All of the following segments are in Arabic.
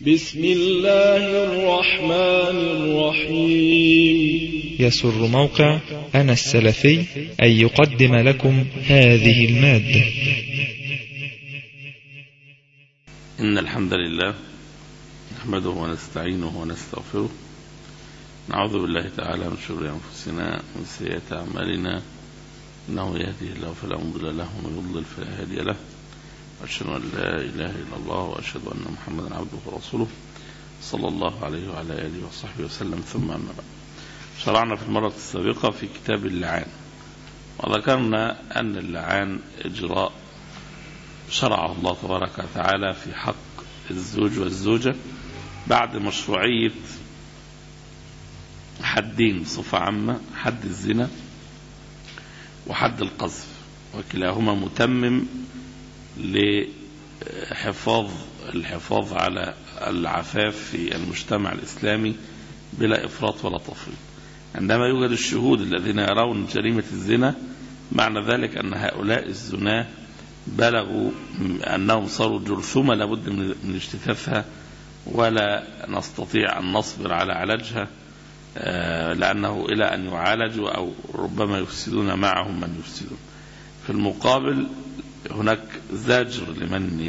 بسم الله الرحمن الرحيم. يسر موقع أنا السلفي أن يقدم لكم هذه المادة. إن الحمد لله نحمده ونستعينه ونستغفره، نعوذ بالله تعالى من شرور أنفسنا ومن سيئات أعمالنا، إنه يهديه الله فلا مضل له ومن يضلل فلا هادي له، وأشهد أن لا إله إلا الله وأشهد أن محمدا عبده ورسوله صلى الله عليه وعلى آله وصحبه وسلم. ثم أما بعد، شرعنا في المرة السابقة في كتاب اللعان، وذكرنا أن اللعان إجراء شرعه الله تبارك وتعالى في حق الزوج والزوجة بعد مشروعية حدين بصفة عامة، حد الزنا وحد القذف، وكلاهما متمم للحفاظ على العفاف في المجتمع الإسلامي بلا إفراط ولا تفريط. عندما يوجد الشهود الذين يرون جريمة الزنا، معنى ذلك أن هؤلاء الزناة بلغوا أنهم صاروا جرثومة لابد من اجتثاثها، ولا نستطيع أن نصبر على علاجها، لأنه إلى أن يعالجوا أو ربما يفسدون معهم من يفسدون. في المقابل هناك زاجر لمن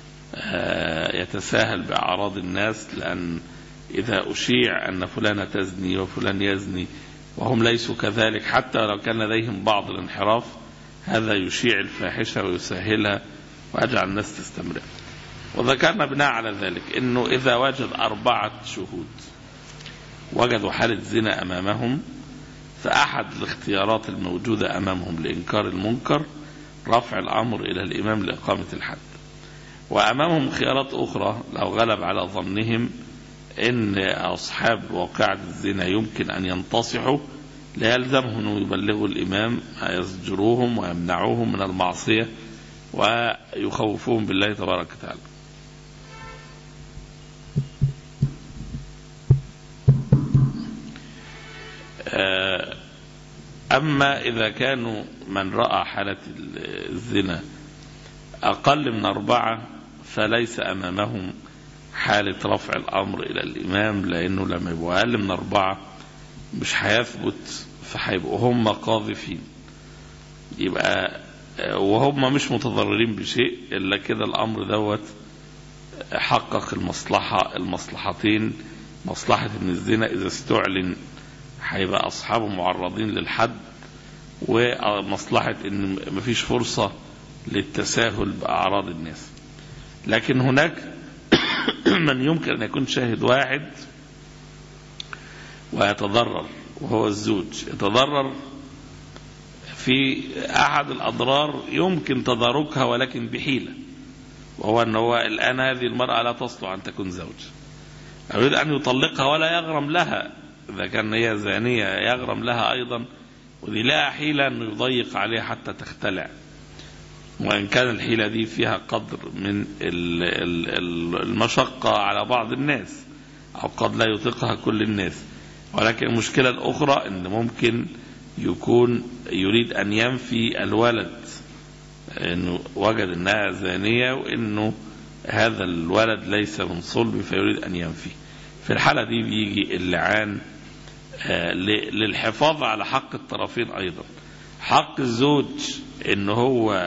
يتساهل بأعراض الناس، لأن إذا أشيع أن فلانة تزني وفلان يزني وهم ليسوا كذلك، حتى لو كان لديهم بعض الانحراف، هذا يشيع الفاحشة ويسهلها ويجعل الناس تستمر. وذكرنا بناء على ذلك أنه إذا وجد 4 شهود وجدوا حالة زنا أمامهم، فأحد الاختيارات الموجودة أمامهم لإنكار المنكر رفع الأمر إلى الإمام لإقامة الحد. وأمامهم خيارات أخرى لو غلب على ظنهم أن أصحاب واقعة الزنا يمكن أن ينتصحوا، لا يلزمهم أن يبلغوا الإمام، يزجروهم ويمنعوهم من المعصية ويخوفوهم بالله تبارك وتعالى. أما إذا كانوا من رأى حالة الزنا أقل من 4، فليس أمامهم حالة رفع الأمر إلى الإمام، لأنه لما يبقوا أقل من 4 مش هيثبت، فهيبقوا هم قاذفين، يبقى وهم مش متضررين بشيء إلا كده. الأمر دوت حقق المصلحتين، مصلحة من الزنا إذا استعلن هيبقى أصحابه معرضين للحد، ومصلحة إن مفيش فرصة للتساهل بأعراض الناس. لكن هناك من يمكن أن يكون شاهد واحد ويتضرر، وهو الزوج يتضرر في أحد الأضرار يمكن تداركها ولكن بحيلة، وهو أنه الآن هذه المرأة لا تصلح أن تكون زوج، يريد أن يطلقها ولا يغرم لها، إذا كان هي زانية يغرم لها أيضا، ودي لها حيلة أنه يضيق عليها حتى تختلع، وإن كان الحيلة دي فيها قدر من المشقة على بعض الناس، أو قد لا يطيقها كل الناس. ولكن المشكلة الأخرى أن ممكن يكون يريد أن ينفي الولد، أنه وجد أنها زانية وأنه هذا الولد ليس من صلب، فيريد أن ينفي. في الحالة دي بيجي اللعان للحفاظ على حق الطرفين أيضا. حق الزوج أنه هو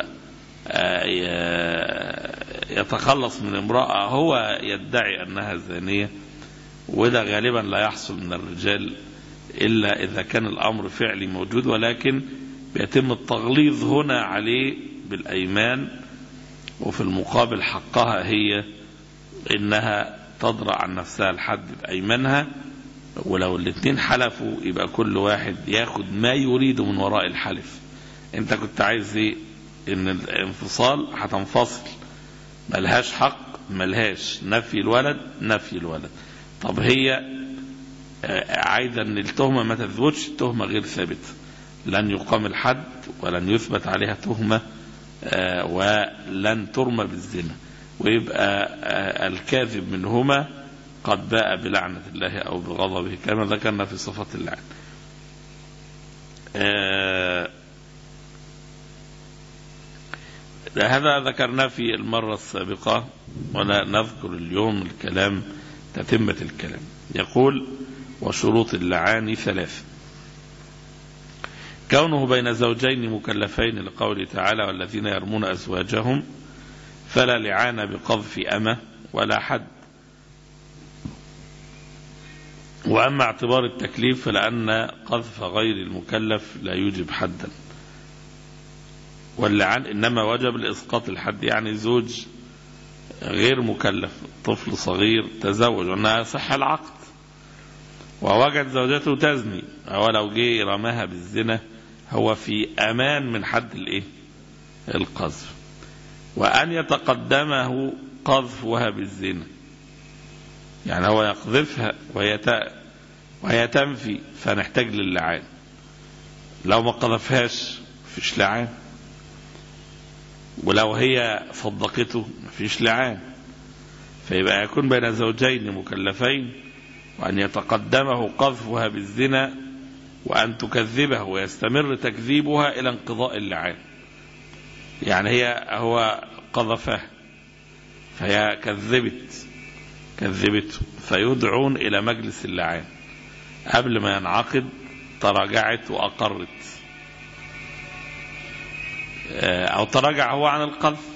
يتخلص من امرأة هو يدعي أنها زانية، وده غالبا لا يحصل من الرجال إلا إذا كان الأمر فعلي موجود، ولكن بيتم التغليظ هنا عليه بالأيمان، وفي المقابل حقها هي إنها تضرع عن نفسها الحد بأيمانها. ولو الاثنين حلفوا يبقى كل واحد ياخد ما يريد من وراء الحلف. انت كنت عايز ايه؟ ان الانفصال هتنفصل، ملهاش حق، ملهاش نفي الولد. طب هي عايزة ان التهمة ما تثبتش، التهمة غير ثابتة، لن يقام الحد ولن يثبت عليها تهمة، ولن ترمى بالزنا، ويبقى الكاذب منهما قد باء بلعنة الله أو بغضبه، كما ذكرنا في صفة اللعن. هذا ذكرناه في المرة السابقة ولا نذكر اليوم الكلام تتمة الكلام. يقول وشروط اللعان 3: كونه بين زوجين مكلفين لقوله تعالى والذين يرمون أزواجهم فلا لعان بقذف أمة ولا حد. وأما اعتبار التكليف فلأن قذف غير المكلف لا يوجب حدا، واللعان إنما وجب لإسقاط الحد، يعني زوج غير مكلف طفل صغير تزوج وأنها صح العقد ووجد زوجته تزني، أو لو جه رماها بالزنا هو في أمان من حد القذف. وأن يتقدمه قذفها بالزنا، يعني هو يقذفها وهي تنفي فنحتاج للعان، لو ما قذفهاش مفيش لعان، ولو هي صدقته مفيش لعان. فيبقى يكون بين زوجين مكلفين وأن يتقدمه قذفها بالزنا وأن تكذبه ويستمر تكذيبها إلى انقضاء اللعان، يعني هو قذفها فهي كذبته فيدعون إلى مجلس اللعان قبل ما ينعقد، تراجعت وأقرت، أو تراجع هو عن القذف،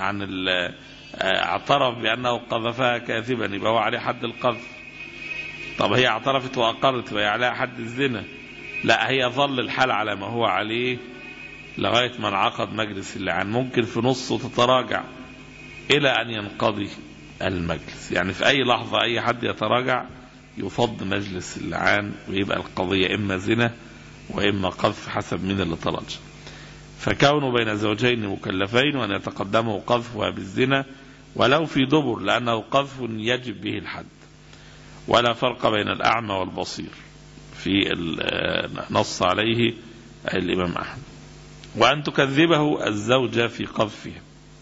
اعترف بأنه قذفها كاذبا يبقى هو عليه حد القذف. طب هي اعترفت وأقرت يبقى عليها حد الزنا؟ لا، هي ظل الحال على ما هو عليه لغاية ما انعقد مجلس اللعان، ممكن في نصه تتراجع إلى أن ينقضي المجلس، يعني في أي لحظة أي حد يتراجع يفض مجلس اللعان ويبقى القضية إما زنا وإما قذف حسب من اللي تراجع. فكونه بين زوجين مكلفين وأن يتقدمه قذفها بالزنا ولو في دبر، لأنه قذف يجب به الحد، ولا فرق بين الأعمى والبصير في نص عليه الإمام أحمد. وأن تكذبه الزوجة في قذفها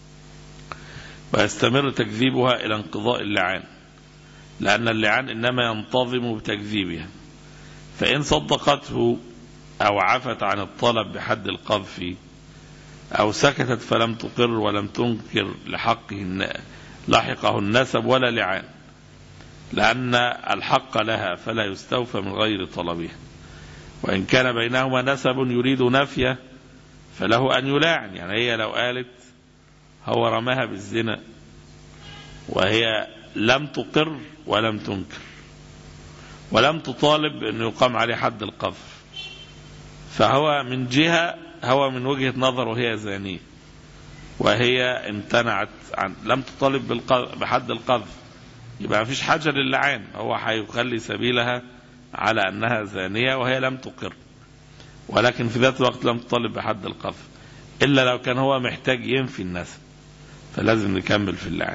ويستمر تكذيبها إلى انقضاء اللعان، لأن اللعان إنما ينتظم بتكذيبها، فإن صدقته أو عفت عن الطلب بحد القذف أو سكتت فلم تقر ولم تنكر لحقه النسب ولا لعان، لأن الحق لها فلا يستوفى من غير طلبها. وإن كان بينهما نسب يريد نفيه فله أن يلاعن، يعني هي لو قالت هو رماها بالزنا وهي لم تقر ولم تنكر ولم تطالب بأنه يقام عليه حد القذف، فهو من جهة هو من وجهة نظر وهي زانية، وهي امتنعت عن لم تطالب بحد القذف، يبقى ما فيش حاجة للعان، هو هيخلي سبيلها على أنها زانية وهي لم تقر، ولكن في ذات الوقت لم تطالب بحد القذف، إلا لو كان هو محتاج ينفي النسب فلازم نكمل في اللعان.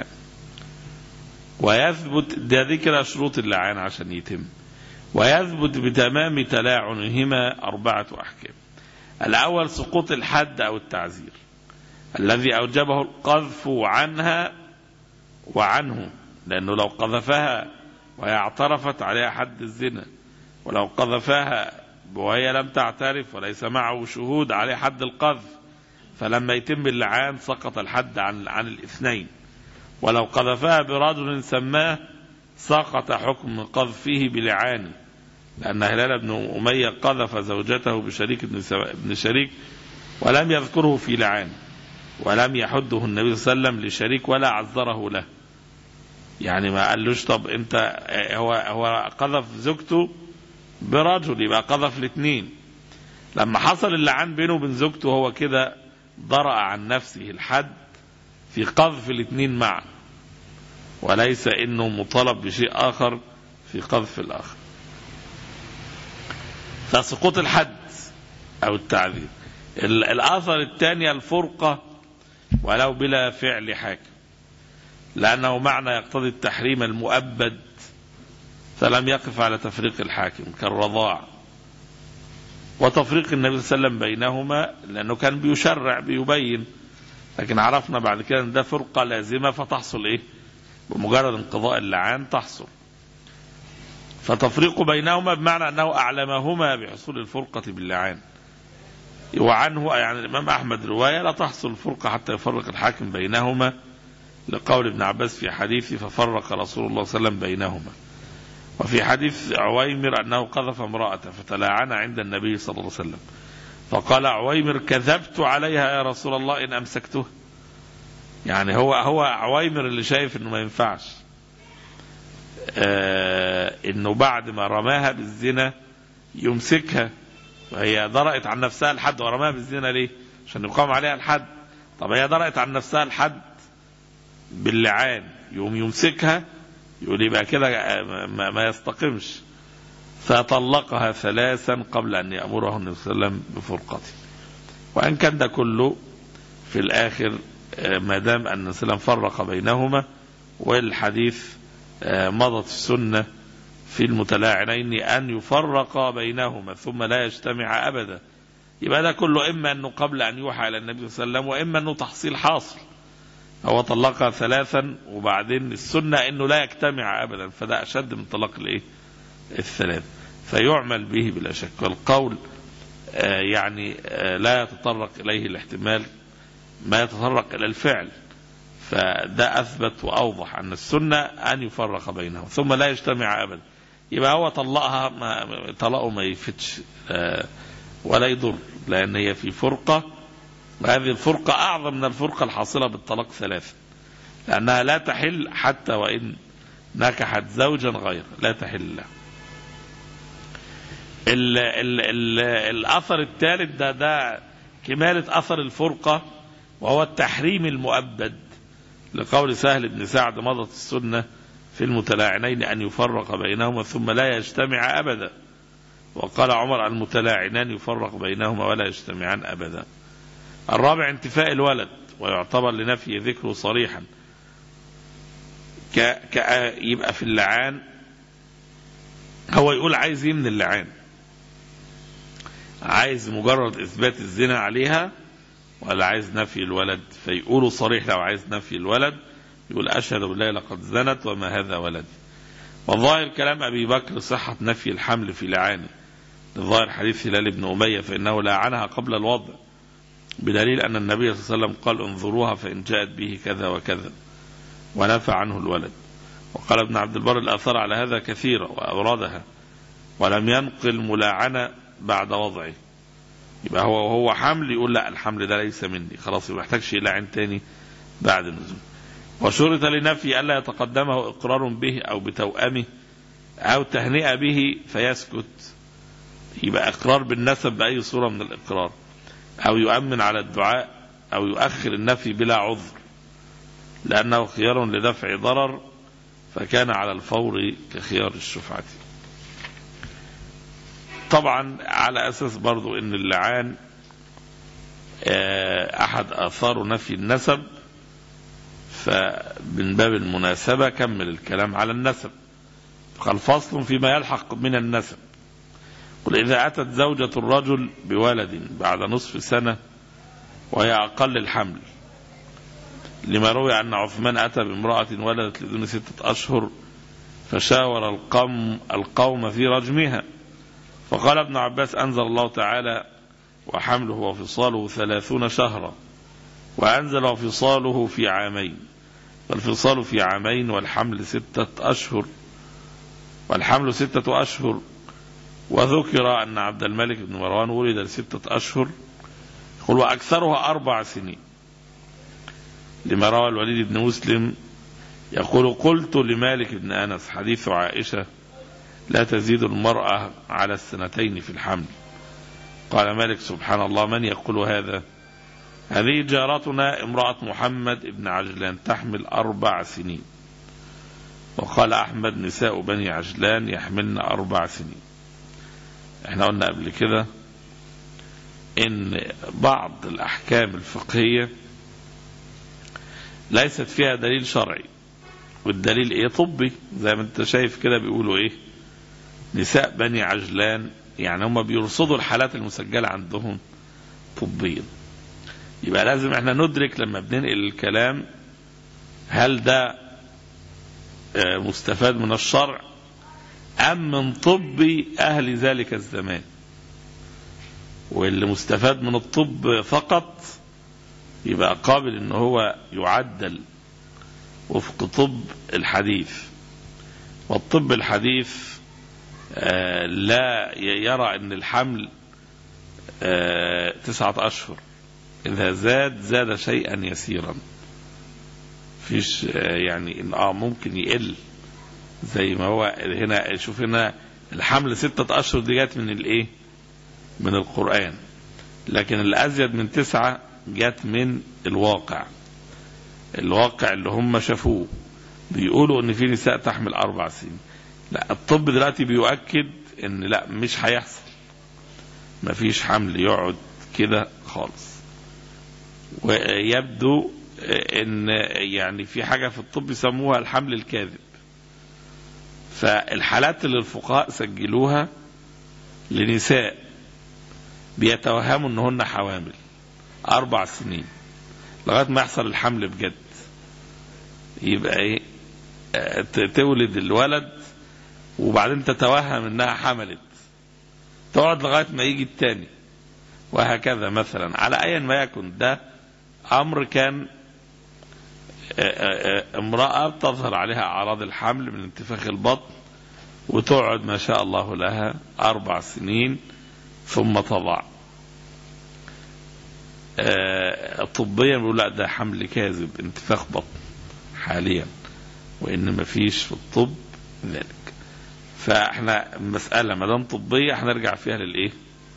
ويثبت ده ذكر شروط اللعان عشان يتم، ويثبت بتمام تلاعنهما 4 أحكام. الأول سقوط الحد أو التعزير الذي أوجبه القذف عنها وعنه، لأنه لو قذفها وهي اعترفت عليها حد الزنا، ولو قذفها وهي لم تعترف وليس معه شهود عليه حد القذف، فلما يتم اللعان سقط الحد عن الاثنين. ولو قذفها برجل سماه سقط حكم قذفه بلعانه، لأن هلال بن أمية قذف زوجته بشريك ابن شريك ولم يذكره في لعان، ولم يحده النبي صلى الله عليه وسلم لشريك ولا عذره له، يعني ما قالوش طب انت هو قذف زوجته برجل يبقى قذف الاثنين. لما حصل اللعان بينه وبين زوجته هو كده ضرأ عن نفسه الحد في قذف الاثنين معا، وليس انه مطالب بشيء اخر في قذف الاخر. فسقوط الحد او التعذير. الاثر الثاني الفرقة ولو بلا فعل حاكم، لأنه معنى يقتضي التحريم المؤبد، فلم يقف على تفريق الحاكم كالرضاع وتفريق النبي صلى الله عليه وسلم بينهما، لأنه كان بيشرع بيبين، لكن عرفنا بعد كده أن ده فرقة لازمة فتحصل بمجرد انقضاء اللعان تحصل. فتفريق بينهما بمعنى أنه أعلمهما بحصول الفرقة باللعان، وعنه يعني الإمام أحمد رواية لا تحصل الفرقة حتى يفرق الحاكم بينهما، لقول ابن عباس في حديثه ففرق رسول الله صلى الله عليه وسلم بينهما. وفي حديث عويمر أنه قذف امرأة فتلاعن عند النبي صلى الله عليه وسلم، فقال عويمر كذبت عليها يا رسول الله إن أمسكته. يعني هو عويمر اللي شايف إنه ما ينفعش إنه بعد ما رماها بالزنا يمسكها، وهي درأت عن نفسها الحد. ورماها بالزنا ليه؟ عشان يقام عليها الحد. طب هي درأت عن نفسها الحد باللعان، يوم يمسكها يقول يبقى كده ما يستقمش، فطلقها 3 قبل أن يأمره النبي صلى الله عليه وسلم بفرقته. وأن كان ده كله في الآخر ما دام أن النبي فرق بينهما، والحديث مضت السنة في المتلاعنين أن يفرق بينهما ثم لا يجتمع أبدا، يبقى ده كله إما أنه قبل أن يوحى إلى النبي صلى الله عليه وسلم، وإما أنه تحصيل حاصل. هو طلقها 3 وبعدين السنة أنه لا يجتمع أبدا، فده أشد من طلاق الثلاث، فيعمل به بلا شك. والقول يعني لا يتطرق إليه الاحتمال ما يتطرق إلى الفعل، فده أثبت وأوضح أن السنة أن يفرق بينهم ثم لا يجتمع أبدا. يبقى هو طلقها طلقه ما يفتش ولا يضر، لأن هي في فرقة، وهذه الفرقة أعظم من الفرقة الحاصلة بالطلاق 3، لأنها لا تحل حتى وإن نكحت زوجا غير، لا تحل له. الأثر الثالث ده كمالة أثر الفرقة، وهو التحريم المؤبد، لقول سهل بن سعد مضت السنة في المتلاعنين أن يفرق بينهما ثم لا يجتمع أبدا، وقال عمر المتلاعنان يفرق بينهما ولا يجتمعان أبدا. الرابع انتفاء الولد، ويعتبر لنفي ذكره صريحا، يبقى في اللعان هو يقول عايز ايه من اللعان؟ عايز مجرد إثبات الزنا عليها ولا عايز نفي الولد؟ فيقولوا صريح لو عايز نفي الولد يقول أشهد بالله لقد زنت وما هذا ولدي. والظاهر كلام أبي بكر صحة نفي الحمل في لعانه، الظاهر حديث هلال بن أمية فإنه لعنها قبل الوضع، بدليل أن النبي صلى الله عليه وسلم قال انظروها فإن جاءت به كذا وكذا، ونفى عنه الولد. وقال ابن عبد البر الآثار على هذا كثيرة وأوردها، ولم ينقل ملاعنة بعد وضعه. يبقى هو حمل يقول لا الحمل ده ليس مني، خلاص ما يحتاجش يلعن تاني بعد النزول. وشرط لنفي ألا يتقدمه إقرار به أو بتوأمه أو تهنئة به فيسكت، يبقى إقرار بالنسب بأي صورة من الإقرار، أو يؤمن على الدعاء، أو يؤخر النفي بلا عذر لأنه خيار لدفع ضرر، فكان على الفور كخيار الشفعة. طبعا على أساس برضو أن اللعان أحد آثار نفي النسب، فمن باب المناسبة كمل الكلام على النسب. قال فصل فيما يلحق من النسب. قل إذا أتت زوجة الرجل بولد بعد نصف سنة وهي أقل الحمل، لما روي أن عثمان أتى بامرأة ولدت لدون 6 أشهر فشاور القوم في رجمها، فقال ابن عباس أنزل الله تعالى وحمله وفصاله 30 شهرا، وأنزل وفصاله في عامين، والفصال في عامين والحمل 6 أشهر، والحمل 6 أشهر. وذكر أن عبد الملك بن مروان ولد 6 أشهر، يقول وأكثرها 4 سنين، لما روى الوليد بن مسلم يقول قلت لمالك بن أنس حديث عائشة لا تزيد المرأة على 2 في الحمل. قال مالك سبحان الله من يقول هذا؟ هذه جارتنا امرأة محمد بن عجلان تحمل 4 سنين. وقال أحمد نساء بني عجلان يحملن 4 سنين. احنا قلنا قبل كده ان بعض الأحكام الفقهية ليست فيها دليل شرعي، والدليل ايه؟ طبي، زي ما انت شايف كده بيقولوا ايه نساء بني عجلان، يعني هم بيرصدوا الحالات المسجلة عندهم طبيا. يبقى لازم احنا ندرك لما بننقل الكلام هل ده مستفاد من الشرع أم من طب أهل ذلك الزمان. واللي مستفاد من الطب فقط يبقى قابل ان هو يعدل وفق طب الحديث. والطب الحديث لا يرى ان الحمل 9 أشهر، اذا زاد شيئا يسيرا، فيش يعني ممكن يقل زي ما هو هنا. شوف هنا الحمل 6 أشهر دي جات من الايه؟ من القرآن، لكن الازيد من 9 جات من الواقع اللي هم شافوه، بيقولوا ان في نساء تحمل 4 سنين. لا، الطب دلوقتي بيؤكد ان لا، مش هيحصل، مفيش حمل يقعد كده خالص. ويبدو ان يعني في حاجة في الطب يسموها الحمل الكاذب. فالحالات اللي الفقهاء سجلوها لنساء بيتوهموا انهن حوامل 4 سنين لغاية ما يحصل الحمل بجد، يبقى ايه؟ تولد الولد وبعدين تتوهم انها حملت، تقعد لغاية ما يجي التاني، وهكذا مثلا. على اي ما يكن، ده امر كان امرأة تظهر عليها اعراض الحمل من انتفاخ البطن، وتقعد ما شاء الله لها 4 سنين ثم تضع. طبيا بيقول لا، ده حمل كاذب، انتفاخ بطن حاليا، وان ما فيش في الطب ذلك. فاحنا المسألة ما دام طبية هنرجع فيها للايه؟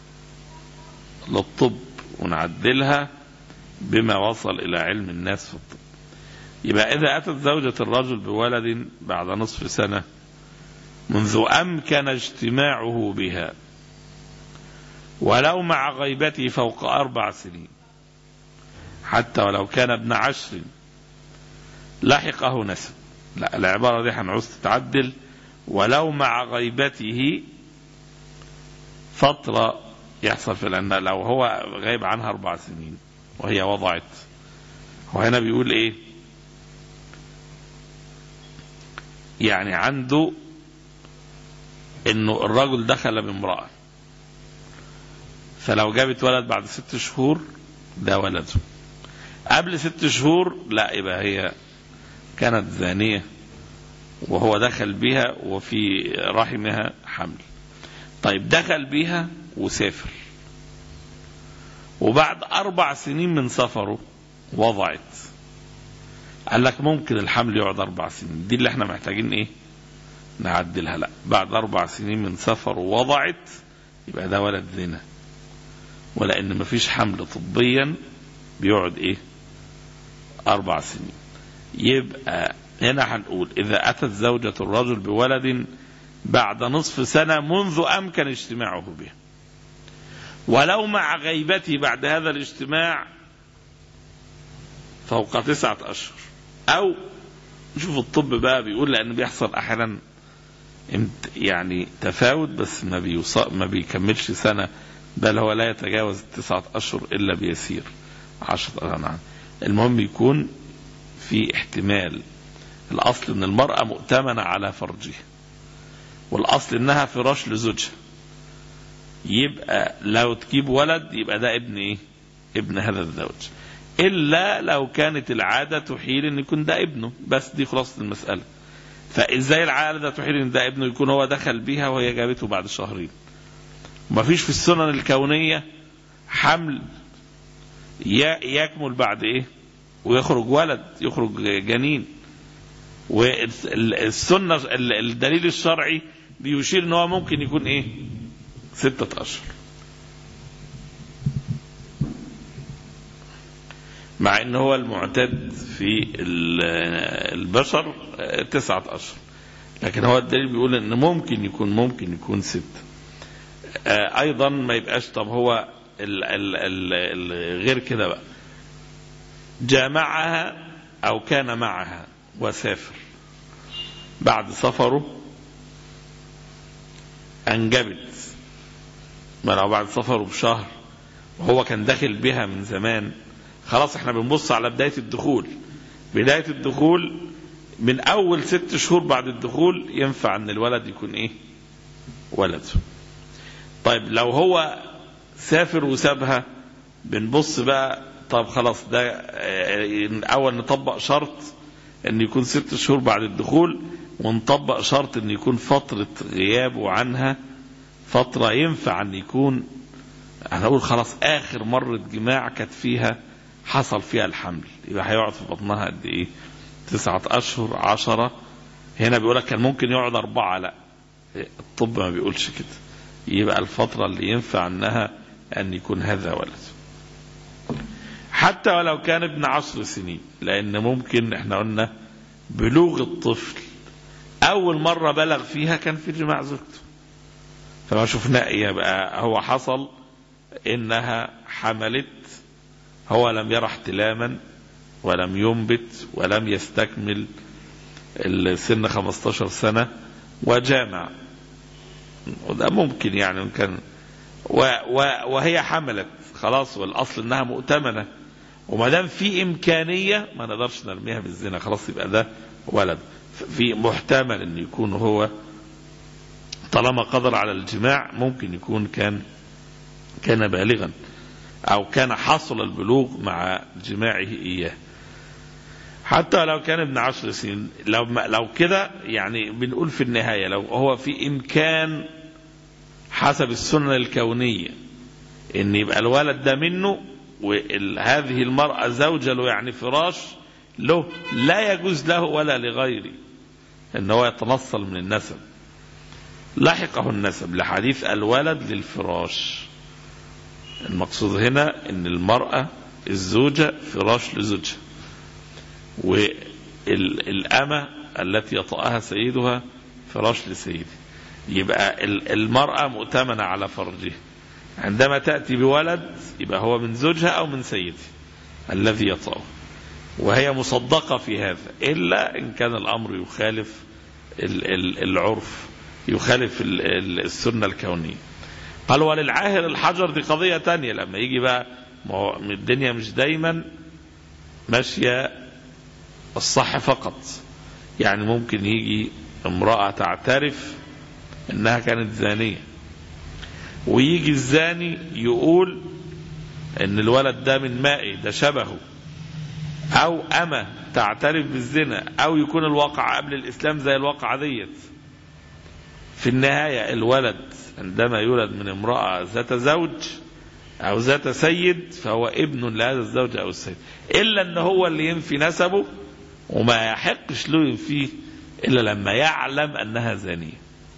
للطب، ونعدلها بما وصل الى علم الناس في الطب. يبقى اذا اتت زوجة الرجل بولد بعد نصف سنة منذ امكن اجتماعه بها ولو مع غيبته فوق 4 سنين، حتى ولو كان ابن 10 لحقه نسب. لا، العبارة دي هنعوز تتعدل، ولو مع غيبته فترة يحصل في الأن لو هو غايب عنها 4 سنين وهي وضعت. وهنا بيقول ايه؟ يعني عنده انه الرجل دخل بامرأة، فلو جابت ولد بعد 6 شهور ده ولده، قبل 6 شهور لا، يبقى هي كانت زانية وهو دخل بها وفي رحمها حمل. طيب دخل بها وسافر، وبعد 4 سنين من سفره وضعت، قال لك ممكن الحمل يقعد 4 سنين، دي اللي احنا محتاجين ايه؟ نعدلها. لا، بعد 4 سنين من سفر ووضعت يبقى ده ولد زنا، ولأن مفيش حمل طبيا بيقعد ايه؟ 4 سنين. يبقى هنا هنقول إذا أتت زوجة الرجل بولد بعد نصف سنة منذ أمكن اجتماعه به، ولو مع غيبته بعد هذا الاجتماع فوق 9 أشهر. أو نشوف الطب بقى بيقول، لأن بيحصل أحيانا يعني تفاوت، بس ما بيكملش سنة، بل هو لا يتجاوز 9 أشهر إلا بيسير 10. نعم، المهم يكون في احتمال. الأصل أن المرأة مؤتمنة على فرجها، والأصل أنها فراش لزوجها. يبقى لو تجيب ولد يبقى ده ابن إيه؟ ابن هذا الزوج، إلا لو كانت العادة تحيل أن يكون ده ابنه، بس دي خلاصة المسألة. فإزاي العادة تحيل أن ده ابنه يكون هو دخل بيها وهي جابته بعد 2 شهر؟ ومفيش في السنن الكونية حمل يكمل بعد إيه ويخرج ولد، يخرج جنين. والسنة الدليل الشرعي بيشير ان هو ممكن يكون ايه 6 أشهر، مع ان هو المعتاد في البشر 9 أشهر، لكن هو الدليل بيقول ان ممكن يكون 6. ايضا ما يبقاش. طب هو غير كده بقى، جامعها او كان معها وسافر، بعد سفره انجبت، ما لو بعد سفره بشهر وهو كان داخل بها من زمان، خلاص احنا بنبص على بداية الدخول. بداية الدخول من اول 6 شهور بعد الدخول ينفع ان الولد يكون ايه ولده. طيب لو هو سافر وسابها، بنبص بقى طب خلاص ده اول نطبق شرط ان يكون 6 شهور بعد الدخول، ونطبق شرط ان يكون فترة غيابه عنها فترة ينفع ان يكون هنقول خلاص اخر مرة جماع كانت فيها حصل فيها الحمل، يبقى هيقعد في بطنها قد ايه؟ 9 أشهر 10. هنا بيقولك كان ممكن يقعد 4، لا الطب ما بيقولش كده، يبقى الفترة اللي ينفع انها ان يكون هذا ولد، حتى ولو كان ابن 10 سنين، لان ممكن احنا قلنا بلوغ الطفل اول مرة بلغ فيها كان في جماع زوجته، فما شفنا يبقى هو حصل انها حملت، هو لم يرى احتلاما ولم ينبت ولم يستكمل السن 15 سنة وجامع، وده ممكن يعني كان وهي حملت خلاص، والاصل انها مؤتمنة، وما دام في امكانية ما نقدرش نرميها بالزنا، خلاص يبقى ده ولد، في محتمل ان يكون هو طالما قدر على الجماع ممكن يكون كان بالغا او كان حصل البلوغ مع جماعه اياه، حتى لو كان ابن 10 سنين. لو كده يعني بنقول في النهاية لو هو في امكان حسب السنة الكونية ان يبقى الولد ده منه، وهذه المرأة زوجة له يعني فراش له، لا يجوز له ولا لغيره ان هو يتنصل من النسب، لحقه النسب لحديث الولد للفراش. المقصود هنا ان المرأة الزوجة فراش لزوجها، والأمة التي يطأها سيدها فراش لسيده، يبقى المرأة مؤتمنة على فرجها، عندما تأتي بولد يبقى هو من زوجها أو من سيده الذي يطأه، وهي مصدقة في هذا، إلا إن كان الأمر يخالف العرف، يخالف السنة الكونية. قال وللعاهر الحجر، دي قضية تانية، لما يجي بقى الدنيا مش دايما ماشية الصح فقط، يعني ممكن يجي امرأة تعترف انها كانت زانية، ويجي الزاني يقول ان الولد ده من مائي ده شبهه، او اما تعترف بالزنا، او يكون الواقع قبل الاسلام زي الواقع ديت. في النهاية الولد عندما يولد من امرأة ذات زوج او ذات سيد فهو ابن لهذا الزوج او السيد، الا ان هو اللي ينفي نسبه، وما يحقش له ينفيه الا لما يعلم انها زانية.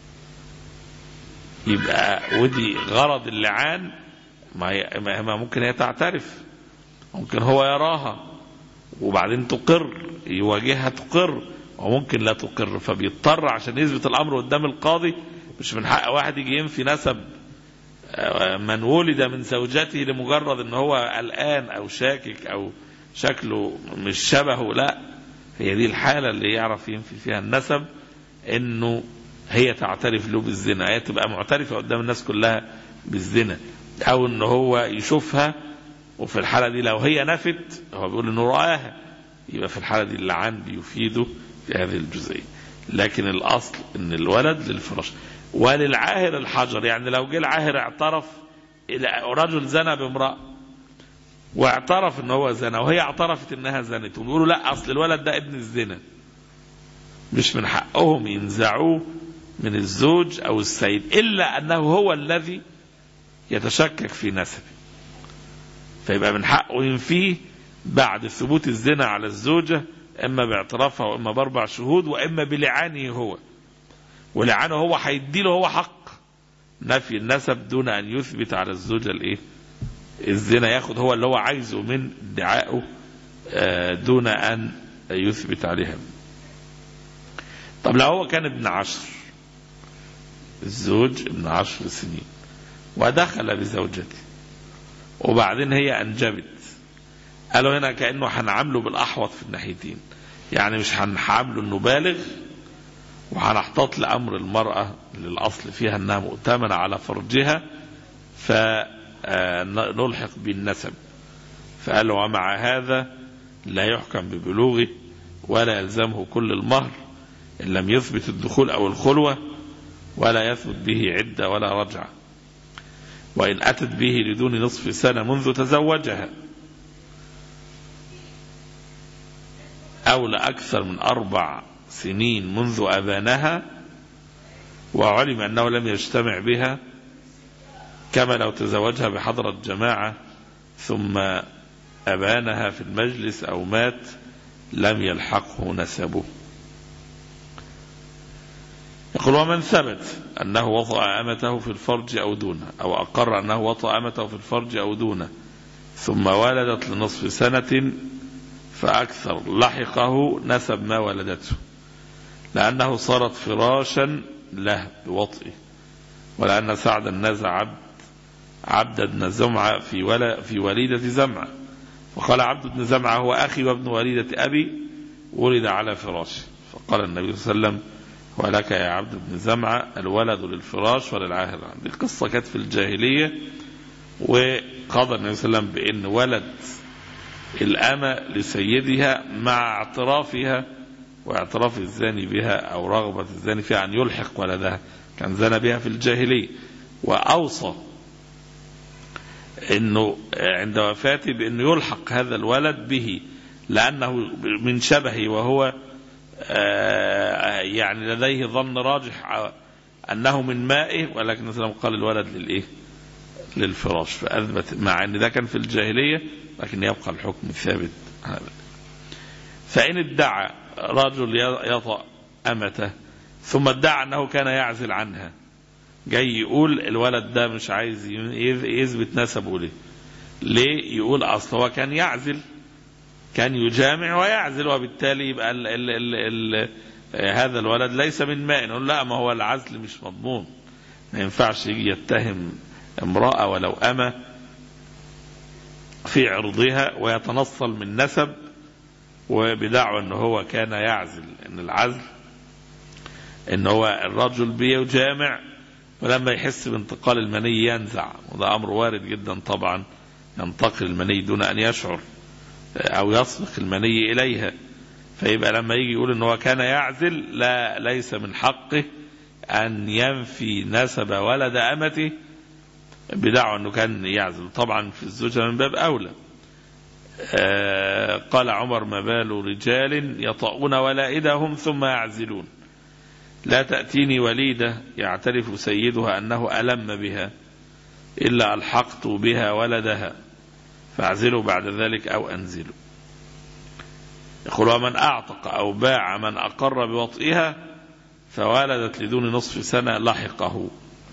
يبقى ودي غرض اللعان، ما ممكن هي تعترف، ممكن هو يراها وبعدين تقر، يواجهها تقر، وممكن لا تقر، فبيضطر عشان يثبت الامر قدام القاضي. مش من حق واحد يجي ينفي نسب من ولد من زوجته لمجرد ان هو قلقان او شاكك او شكله مش شبهه، لا، هي دي الحالة اللي يعرف ينفي فيها النسب، انه هي تعترف له بالزنا، هي تبقى معترفة قدام الناس كلها بالزنا، او ان هو يشوفها، وفي الحالة دي لو هي نفت هو بيقول انه رآها، يبقى في الحالة دي اللعان بيفيده في هذه الجزئية. لكن الاصل ان الولد للفراش. وللعاهر الحجر، يعني لو جه العاهر اعترف، رجل زنى بامرأة واعترف ان هو زنى وهي اعترفت انها زنت، وبيقولوا لا اصل الولد ده ابن الزنا، مش من حقهم ينزعوه من الزوج او السيد، الا انه هو الذي يتشكك في نسبه، فيبقى من حقه ينفيه بعد ثبوت الزنا على الزوجة، اما باعترافها واما ب4 شهود واما بلعانه هو، ولعانه هو هيديله هو حق نفي النسب دون ان يثبت على الزوجة الايه الزنا، ياخد هو اللي هو عايزه من ادعائه دون ان يثبت عليها. طب لو هو كان ابن 10، الزوج ابن 10 سنين ودخل بزوجته وبعدين هي انجبت، قالوا هنا كأنه هنعامله بالأحوط في الناحيتين، يعني مش هنعامله انه بالغ وهنحتاط لأمر المرأة للأصل فيها انها مؤتمنة على فرجها فنلحق بالنسب، فقالوا ومع هذا لا يحكم ببلوغه ولا يلزمه كل المهر إن لم يثبت الدخول أو الخلوة، ولا يثبت به عدة ولا رجعة. وإن أتت به لدون نصف سنة منذ تزوجها أو لأكثر من 4 سنين منذ أبانها وعلم أنه لم يجتمع بها، كما لو تزوجها بحضرة جماعة ثم أبانها في المجلس أو مات لم يلحقه نسبه. يقول: ومن ثبت أنه وطأ أمته في الفرج أو دونه، أو أقر أنه وطأ أمته في الفرج أو دونه ثم ولدت لنصف سنة فأكثر، لحقه نسب ما ولدته، لأنه صارت فراشا له بوطئه، ولأن سعدا نزع عبد بن زمعة في وليدة زمعة، فقال عبد بن زمعة: هو أخي وابن وليدة أبي، ولد على فراشه. فقال النبي صلى الله عليه وسلم: ولك يا عبد بن زمعة الولد للفراش وللعاهر. دي القصة كانت في الجاهلية، وقضى النبي صلى الله عليه وسلم بأن ولد الأمة لسيدها مع اعترافها واعتراف الزاني بها أو رغبة الزاني فيها أن يلحق ولدها، كان زنى بها في الجاهلية، وأوصى أنه عند وفاته بأنه يلحق هذا الولد به لأنه من شبهه، وهو يعني لديه ظن راجح أنه من مائه، ولكن مثلا قال الولد للإيه؟ للفراش، فأثبت مع أن ده كان في الجاهلية لكن يبقى الحكم ثابت هذا. فإن ادعى رجل يطأ أمته ثم ادعى أنه كان يعزل عنها، جاي يقول الولد ده مش عايز يثبت نسبه ليه؟ يقول أصل هو كان يعزل، كان يجامع ويعزل، وبالتالي يبقى هذا الولد ليس من ماء. نقول لا، ما هو العزل مش مضمون، ما ينفعش يجي يتهم امرأة ولو أمة في عرضها ويتنصل من نسب وبدعوى أنه هو كان يعزل. إن العزل إن هو الرجل بيجامع ولما يحس بانتقال المني ينزع، وده أمر وارد جدا طبعا، ينتقل المني دون أن يشعر أو يسبق المني إليها، فيبقى لما يجي يقول إنه كان يعزل ليس من حقه أن ينفي نسب ولد أمته بدعوى أنه كان يعزل. طبعا في الزوجة من باب أولى. قال عمر: ما بال رجال يطؤون ولائدهم ثم يعزلون، لا تأتيني وليدة يعترف سيدها أنه ألم بها إلا ألحقت بها ولدها فاعزلوا بعد ذلك أو أنزلوا. يقول: ومن أعتق أو باع من أقر بوطئها فولدت لدون نصف سنة لحقه،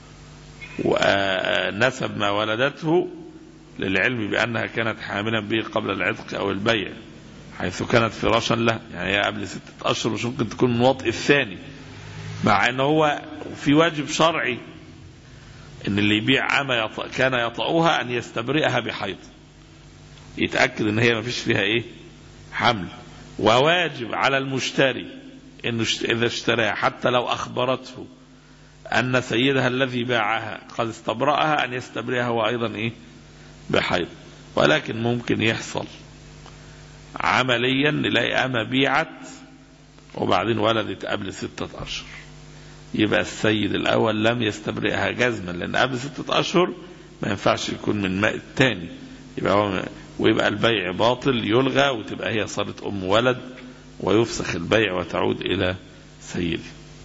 ونسب ما ولدته للعلم بأنها كانت حاملا به قبل العتق أو البيع، حيث كانت فراشا له، يعني هي قبل 6 أشهر، مش ممكن تكون من وطئ الثاني، مع أنه هو في واجب شرعي أن اللي يبيع أما كان يطأها أن يستبرئها بحيض، يتأكد أن هي ما فيش فيها إيه؟ حمل. وواجب على المشتري أنه إذا اشتراها حتى لو أخبرته أن سيدها الذي باعها قد استبرأها أن يستبرئها هو أيضا إيه؟ بحيض. ولكن ممكن يحصل عمليا نلاقي أما بيعت وبعدين ولدت قبل 6 أشهر، يبقى السيد الأول لم يستبرئها جزما، لأن قبل 6 أشهر ما ينفعش يكون من ماء الثاني، ويبقى البيع باطل يلغى، وتبقى هي صارت أم ولد ويفسخ البيع وتعود إلى سيده.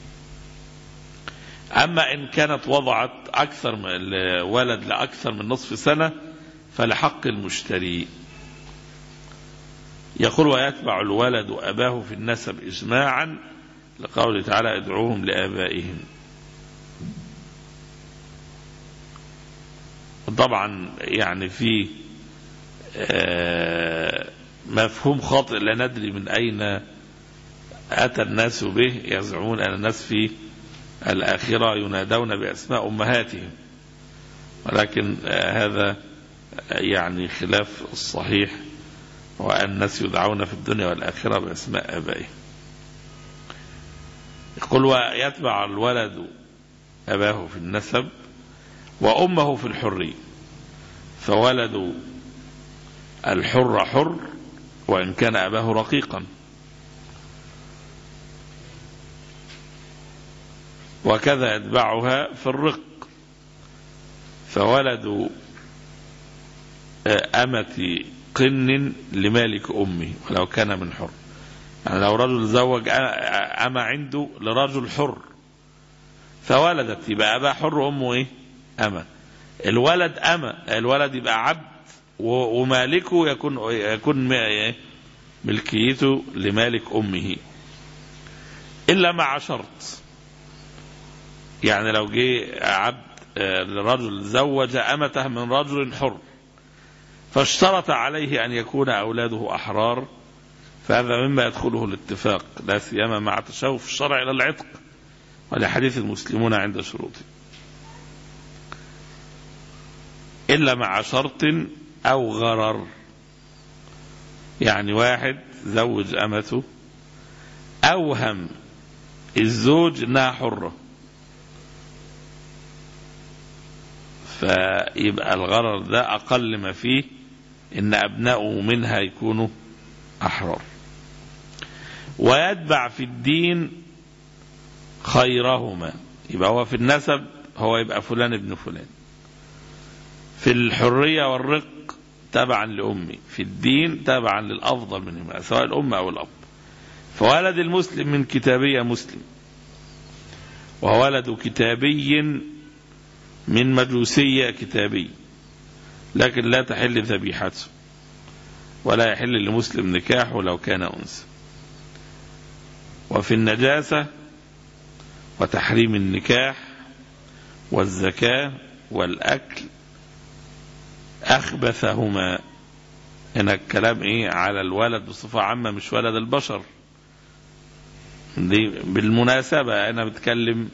أما إن كانت وضعت أكثر من الولد لأكثر من نصف سنة فلحق المشتري. يقول: ويتبع الولد أباه في النسب إجماعا، لقوله تعالى: ادعوهم لآبائهم. طبعا يعني في مفهوم خاطئ لا ندري من أين أتى الناس به، يزعمون أن الناس في الآخرة ينادون بأسماء أمهاتهم، ولكن هذا يعني خلاف الصحيح، وأن الناس يدعون في الدنيا والآخرة بأسماء آبائهم. يقول: ويتبع الولد أباه في النسب وأمه في الحرية، فولد الحر حر وإن كان أباه رقيقا، وكذا يتبعها في الرق، فولد أمة قن لمالك أمه ولو كان من حر. يعني لو رجل زوج أمة عنده لرجل حر فولدت، يبقى أبا حر أمه إيه؟ أمة. الولد أمة، الولد يبقى عبد ومالكه يكون ملكيته لمالك أمه إلا مع شرط. يعني لو جه عبد الرجل زوج أمته من رجل حر فاشترط عليه أن يكون أولاده أحرار، فهذا مما يدخله الاتفاق، لا سيما مع تشوف الشرع إلى العتق ولحديث المسلمون عند شروطه، إلا مع شرط أو غرر. يعني واحد زوج أمته أوهم الزوج إنها حرة، فيبقى الغرر ده أقل ما فيه إن أبناؤه منها يكونوا أحرار. ويتبع في الدين خيرهما، يبقى هو في النسب هو يبقى فلان ابن فلان، في الحرية والرق تبعا لأمي، في الدين تبعا للأفضل منهما سواء الأم أو الأب. فولد المسلم من كتابية مسلم، وولد كتابي من مجوسية كتابي، لكن لا تحل ذبيحته ولا يحل لمسلم نكاحه لو كان أنثى. وفي النجاسة وتحريم النكاح والزكاة والأكل أخبثهما. هنا الكلام إيه؟ على الولد بصفة عامة مش ولد البشر. دي بالمناسبة أنا بتكلم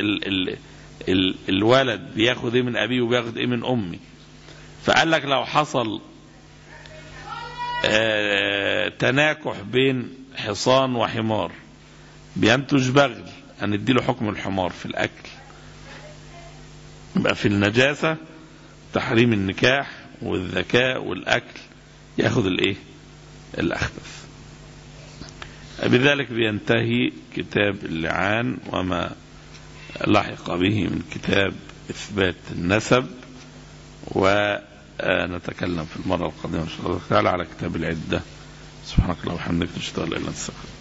الولد بياخد إيه من أبيه وبياخد إيه من أمي. فقال لك لو حصل تناكح بين حصان وحمار بينتج بغل، هنديله حكم الحمار في الأكل. يبقى في النجاسة تحريم النكاح والذكاء والأكل ياخد الإيه؟ الأخبث. بذلك بينتهي كتاب اللعان وما لحق به من كتاب إثبات النسب، ونتكلم في المرة القادمة إن شاء الله تعالى على كتاب العدة. سبحانك اللهم وبحمدك، نشهد أن لا إله إلا أنت.